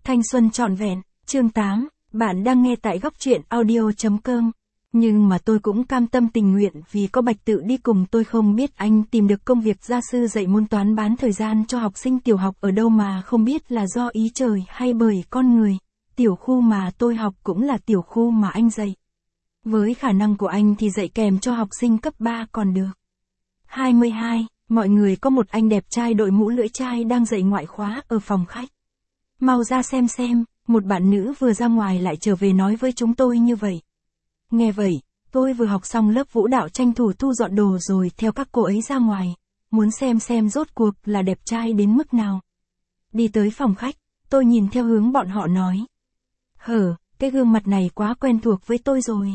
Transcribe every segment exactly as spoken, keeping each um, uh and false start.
Thanh xuân trọn vẹn, chương tám, bạn đang nghe tại góc truyện audio chấm com. Nhưng mà tôi cũng cam tâm tình nguyện vì có Bạch Tự đi cùng. Tôi không biết anh tìm được công việc gia sư dạy môn toán bán thời gian cho học sinh tiểu học ở đâu mà không biết là do ý trời hay bởi con người. Tiểu khu mà tôi học cũng là tiểu khu mà anh dạy. Với khả năng của anh thì dạy kèm cho học sinh cấp ba còn được. hai mươi hai, mọi người có một anh đẹp trai đội mũ lưỡi chai đang dạy ngoại khóa ở phòng khách. Mau ra xem xem, một bạn nữ vừa ra ngoài lại trở về nói với chúng tôi như vậy. Nghe vậy, tôi vừa học xong lớp vũ đạo tranh thủ thu dọn đồ rồi theo các cô ấy ra ngoài, muốn xem xem rốt cuộc là đẹp trai đến mức nào. Đi tới phòng khách, tôi nhìn theo hướng bọn họ nói. Hở, cái gương mặt này quá quen thuộc với tôi rồi.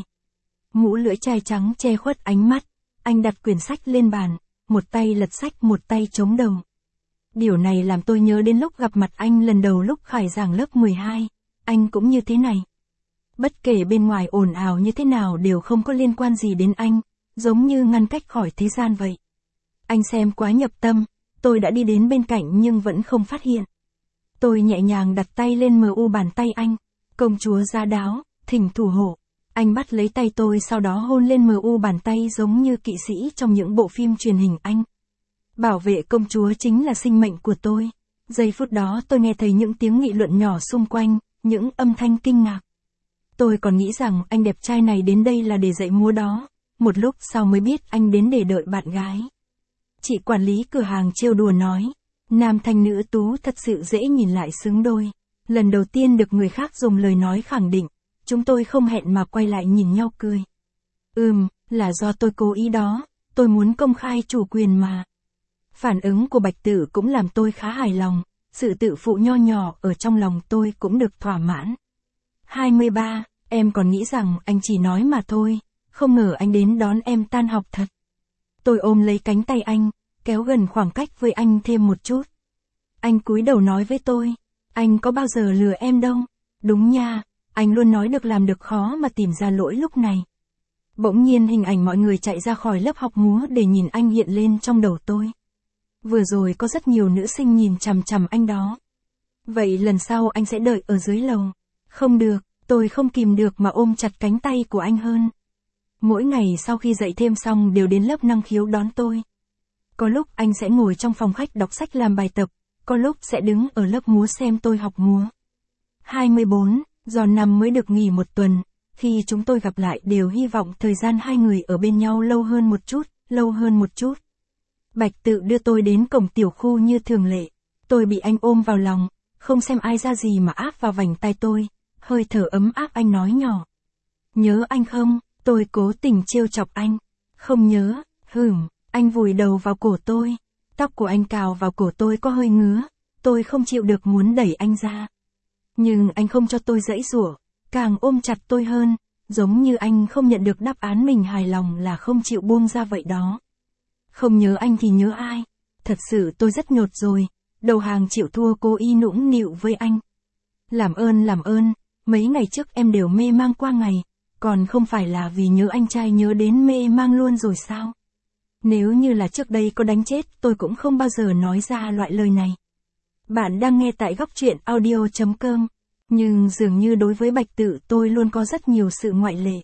Mũ lưỡi chai trắng che khuất ánh mắt, anh đặt quyển sách lên bàn, một tay lật sách một tay chống đầu. Điều này làm tôi nhớ đến lúc gặp mặt anh lần đầu lúc Khải giảng lớp mười hai, anh cũng như thế này. Bất kể bên ngoài ồn ào như thế nào đều không có liên quan gì đến anh, giống như ngăn cách khỏi thế gian vậy. Anh xem quá nhập tâm, tôi đã đi đến bên cạnh nhưng vẫn không phát hiện. Tôi nhẹ nhàng đặt tay lên mờ u bàn tay anh, công chúa gia đáo, thỉnh thủ hộ. Anh bắt lấy tay tôi sau đó hôn lên mờ u bàn tay giống như kỵ sĩ trong những bộ phim truyền hình anh. Bảo vệ công chúa chính là sinh mệnh của tôi. Giây phút đó tôi nghe thấy những tiếng nghị luận nhỏ xung quanh, những âm thanh kinh ngạc. Tôi còn nghĩ rằng anh đẹp trai này đến đây là để dạy múa đó, một lúc sau mới biết anh đến để đợi bạn gái. Chị quản lý cửa hàng trêu đùa nói, nam thanh nữ tú thật sự dễ nhìn lại xứng đôi. Lần đầu tiên được người khác dùng lời nói khẳng định, chúng tôi không hẹn mà quay lại nhìn nhau cười. Ừm, là do tôi cố ý đó, tôi muốn công khai chủ quyền mà. Phản ứng của Bạch Tự cũng làm tôi khá hài lòng, sự tự phụ nho nhỏ ở trong lòng tôi cũng được thỏa mãn. hai mươi ba, em còn nghĩ rằng anh chỉ nói mà thôi, không ngờ anh đến đón em tan học thật. Tôi ôm lấy cánh tay anh, kéo gần khoảng cách với anh thêm một chút. Anh cúi đầu nói với tôi, anh có bao giờ lừa em đâu. Đúng nha, anh luôn nói được làm được khó mà tìm ra lỗi lúc này. Bỗng nhiên hình ảnh mọi người chạy ra khỏi lớp học múa để nhìn anh hiện lên trong đầu tôi. Vừa rồi có rất nhiều nữ sinh nhìn chằm chằm anh đó. Vậy lần sau anh sẽ đợi ở dưới lầu. Không được, tôi không kìm được mà ôm chặt cánh tay của anh hơn. Mỗi ngày sau khi dạy thêm xong đều đến lớp năng khiếu đón tôi. Có lúc anh sẽ ngồi trong phòng khách đọc sách làm bài tập, có lúc sẽ đứng ở lớp múa xem tôi học múa. hai mươi bốn, do năm mới được nghỉ một tuần, khi chúng tôi gặp lại đều hy vọng thời gian hai người ở bên nhau lâu hơn một chút, lâu hơn một chút. Bạch Tự đưa tôi đến cổng tiểu khu như thường lệ. Tôi bị anh ôm vào lòng, không xem ai ra gì mà áp vào vành tai tôi, hơi thở ấm áp anh nói nhỏ. Nhớ anh không? Tôi cố tình trêu chọc anh. Không nhớ, hửm, anh vùi đầu vào cổ tôi. Tóc của anh cào vào cổ tôi có hơi ngứa, tôi không chịu được muốn đẩy anh ra. Nhưng anh không cho tôi giãy giụa, càng ôm chặt tôi hơn, giống như anh không nhận được đáp án mình hài lòng là không chịu buông ra vậy đó. Không nhớ anh thì nhớ ai? Thật sự tôi rất nhột rồi, đầu hàng chịu thua cố ý nũng nịu với anh. Làm ơn làm ơn, mấy ngày trước em đều mê mang qua ngày, còn không phải là vì nhớ anh trai nhớ đến mê mang luôn rồi sao? Nếu như là trước đây có đánh chết tôi cũng không bao giờ nói ra loại lời này. Bạn đang nghe tại góc truyện audio chấm com, nhưng dường như đối với Bạch Tự tôi luôn có rất nhiều sự ngoại lệ.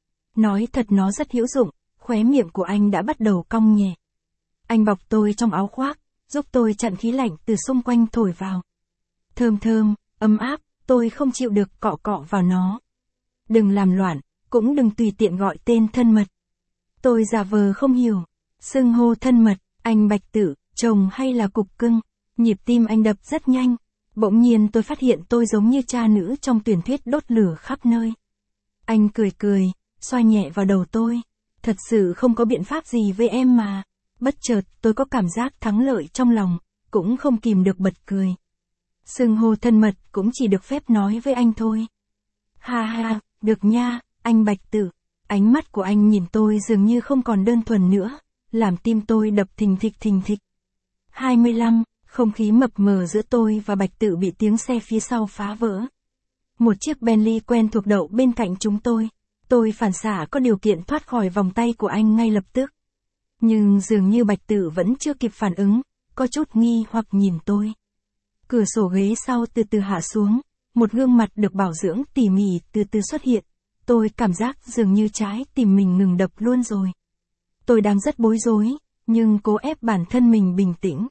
Nói thật nó rất hữu dụng, khóe miệng của anh đã bắt đầu cong nhẹ. Anh bọc tôi trong áo khoác, giúp tôi chặn khí lạnh từ xung quanh thổi vào. Thơm thơm, ấm áp, tôi không chịu được cọ cọ vào nó. Đừng làm loạn, cũng đừng tùy tiện gọi tên thân mật. Tôi giả vờ không hiểu, xưng hô thân mật, anh Bạch Tự, chồng hay là cục cưng, nhịp tim anh đập rất nhanh. Bỗng nhiên tôi phát hiện tôi giống như cha nữ trong truyền thuyết đốt lửa khắp nơi. Anh cười cười, xoa nhẹ vào đầu tôi. Thật sự không có biện pháp gì với em mà. Bất chợt tôi có cảm giác thắng lợi trong lòng, cũng không kìm được bật cười. Xưng hô thân mật cũng chỉ được phép nói với anh thôi. Ha ha, được nha, anh Bạch Tự. Ánh mắt của anh nhìn tôi dường như không còn đơn thuần nữa, làm tim tôi đập thình thịch thình thịch. hai mươi lăm, không khí mập mờ giữa tôi và Bạch Tự bị tiếng xe phía sau phá vỡ. Một chiếc Bentley quen thuộc đậu bên cạnh chúng tôi. Tôi phản xạ có điều kiện thoát khỏi vòng tay của anh ngay lập tức. Nhưng dường như Bạch Tự vẫn chưa kịp phản ứng, có chút nghi hoặc nhìn tôi. Cửa sổ ghế sau từ từ hạ xuống, một gương mặt được bảo dưỡng tỉ mỉ từ từ xuất hiện. Tôi cảm giác dường như trái tim mình ngừng đập luôn rồi. Tôi đang rất bối rối, nhưng cố ép bản thân mình bình tĩnh.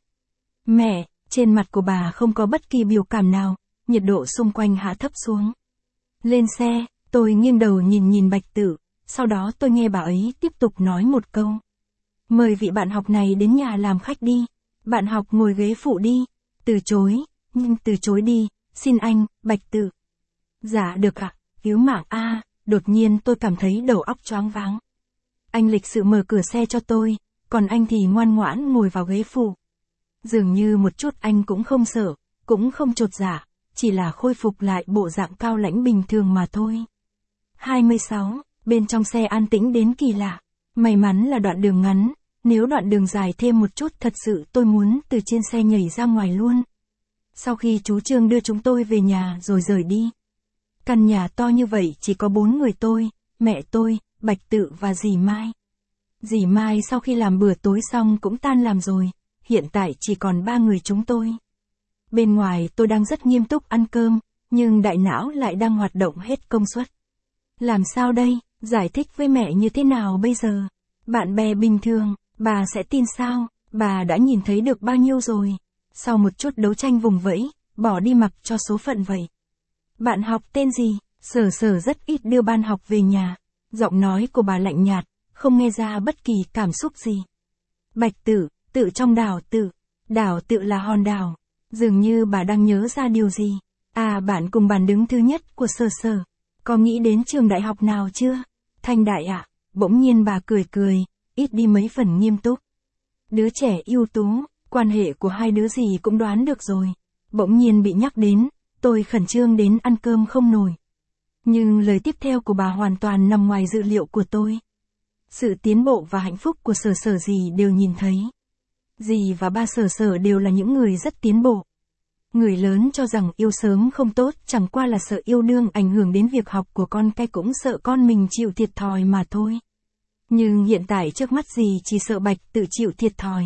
Mẹ, trên mặt của bà không có bất kỳ biểu cảm nào, nhiệt độ xung quanh hạ thấp xuống. Lên xe, tôi nghiêng đầu nhìn nhìn Bạch Tự, sau đó tôi nghe bà ấy tiếp tục nói một câu. Mời vị bạn học này đến nhà làm khách đi. Bạn học ngồi ghế phụ đi. Từ chối, nhưng từ chối đi, xin anh, Bạch Tự. Dạ được ạ, cứu mạng a. Đột nhiên tôi cảm thấy đầu óc choáng váng. Anh lịch sự mở cửa xe cho tôi, còn anh thì ngoan ngoãn ngồi vào ghế phụ. Dường như một chút anh cũng không sợ, cũng không chột dạ, chỉ là khôi phục lại bộ dạng cao lãnh bình thường mà thôi. hai mươi sáu, bên trong xe an tĩnh đến kỳ lạ. May mắn là đoạn đường ngắn, nếu đoạn đường dài thêm một chút thật sự tôi muốn từ trên xe nhảy ra ngoài luôn. Sau khi chú Trương đưa chúng tôi về nhà rồi rời đi. Căn nhà to như vậy chỉ có bốn người tôi, mẹ tôi, Bạch Tự và dì Mai. Dì Mai sau khi làm bữa tối xong cũng tan làm rồi, hiện tại chỉ còn ba người chúng tôi. Bên ngoài tôi đang rất nghiêm túc ăn cơm, nhưng đại não lại đang hoạt động hết công suất. Làm sao đây, giải thích với mẹ như thế nào bây giờ? Bạn bè bình thường, bà sẽ tin sao? Bà đã nhìn thấy được bao nhiêu rồi? Sau một chút đấu tranh vùng vẫy, bỏ đi mặc cho số phận vậy. Bạn học tên gì? Sở Sở rất ít đưa bạn học về nhà. Giọng nói của bà lạnh nhạt, không nghe ra bất kỳ cảm xúc gì. Bạch Tự, Tự trong đảo Tự. Đảo Tự là hòn đảo. Dường như bà đang nhớ ra điều gì. À, bạn cùng bàn đứng thứ nhất của Sở Sở. Có nghĩ đến trường đại học nào chưa? Thanh Đại ạ. À? Bỗng nhiên bà cười cười, ít đi mấy phần nghiêm túc. Đứa trẻ ưu tú, quan hệ của hai đứa gì cũng đoán được rồi. Bỗng nhiên bị nhắc đến, tôi khẩn trương đến ăn cơm không nổi. Nhưng lời tiếp theo của bà hoàn toàn nằm ngoài dự liệu của tôi. Sự tiến bộ và hạnh phúc của Sở Sở dì đều nhìn thấy. Dì và ba Sở Sở đều là những người rất tiến bộ. Người lớn cho rằng yêu sớm không tốt, chẳng qua là sợ yêu đương ảnh hưởng đến việc học của con, cái cũng sợ con mình chịu thiệt thòi mà thôi. Nhưng hiện tại trước mắt dì chỉ sợ Bạch Tự chịu thiệt thòi.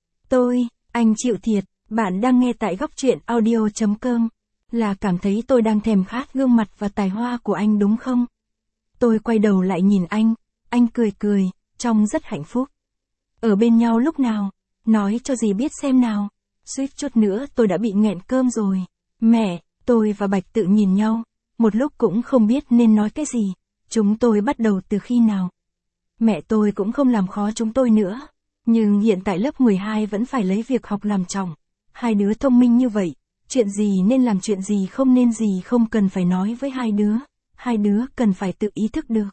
Tôi, anh chịu thiệt, bạn đang nghe tại góc truyện audio chấm com. Là cảm thấy tôi đang thèm khát gương mặt và tài hoa của anh đúng không? Tôi quay đầu lại nhìn anh, anh cười cười, trông rất hạnh phúc. Ở bên nhau lúc nào? Nói cho dì biết xem nào. Suýt chút nữa tôi đã bị nghẹn cơm rồi. Mẹ, tôi và Bạch Tự nhìn nhau, một lúc cũng không biết nên nói cái gì. Chúng tôi bắt đầu từ khi nào? Mẹ tôi cũng không làm khó chúng tôi nữa. Nhưng hiện tại lớp mười hai vẫn phải lấy việc học làm trọng. Hai đứa thông minh như vậy, chuyện gì nên làm, chuyện gì không nên gì không cần phải nói với hai đứa. Hai đứa cần phải tự ý thức được.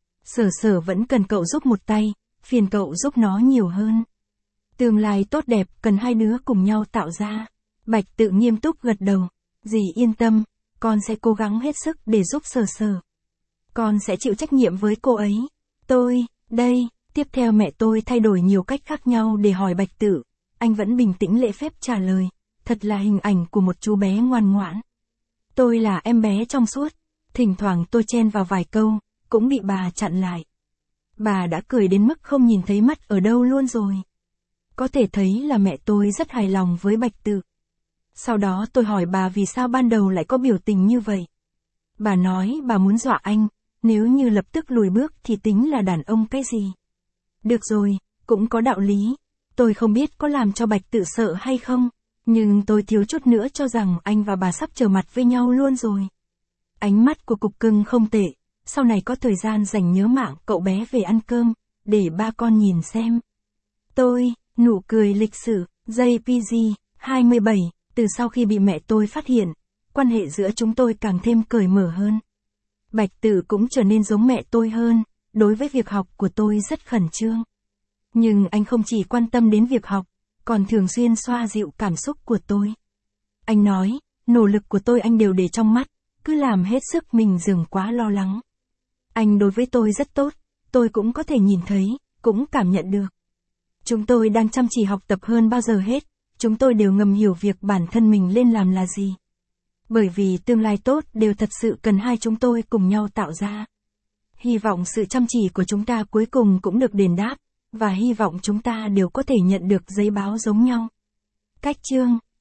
Sở Sở vẫn cần cậu giúp một tay, phiền cậu giúp nó nhiều hơn. Tương lai tốt đẹp cần hai đứa cùng nhau tạo ra. Bạch Tự nghiêm túc gật đầu. Dì yên tâm, con sẽ cố gắng hết sức để giúp Sở Sở. Con sẽ chịu trách nhiệm với cô ấy. Tôi, đây, tiếp theo mẹ tôi thay đổi nhiều cách khác nhau để hỏi Bạch Tự. Anh vẫn bình tĩnh lễ phép trả lời. Thật là hình ảnh của một chú bé ngoan ngoãn. Tôi là em bé trong suốt. Thỉnh thoảng tôi chen vào vài câu, cũng bị bà chặn lại. Bà đã cười đến mức không nhìn thấy mắt ở đâu luôn rồi. Có thể thấy là mẹ tôi rất hài lòng với Bạch Tự. Sau đó tôi hỏi bà vì sao ban đầu lại có biểu tình như vậy. Bà nói bà muốn dọa anh, nếu như lập tức lùi bước thì tính là đàn ông cái gì. Được rồi, cũng có đạo lý. Tôi không biết có làm cho Bạch Tự sợ hay không, nhưng tôi thiếu chút nữa cho rằng anh và bà sắp trở mặt với nhau luôn rồi. Ánh mắt của Cục Cưng không tệ, sau này có thời gian dành nhớ mạng cậu bé về ăn cơm, để ba con nhìn xem. Tôi, nụ cười lịch sự, gi pê giê, hai mươi bảy, từ sau khi bị mẹ tôi phát hiện, quan hệ giữa chúng tôi càng thêm cởi mở hơn. Bạch Tự cũng trở nên giống mẹ tôi hơn, đối với việc học của tôi rất khẩn trương. Nhưng anh không chỉ quan tâm đến việc học, còn thường xuyên xoa dịu cảm xúc của tôi. Anh nói, nỗ lực của tôi anh đều để trong mắt, cứ làm hết sức mình đừng quá lo lắng. Anh đối với tôi rất tốt, tôi cũng có thể nhìn thấy, cũng cảm nhận được. Chúng tôi đang chăm chỉ học tập hơn bao giờ hết, chúng tôi đều ngầm hiểu việc bản thân mình lên làm là gì. Bởi vì tương lai tốt đều thật sự cần hai chúng tôi cùng nhau tạo ra. Hy vọng sự chăm chỉ của chúng ta cuối cùng cũng được đền đáp, và hy vọng chúng ta đều có thể nhận được giấy báo giống nhau. Cách chương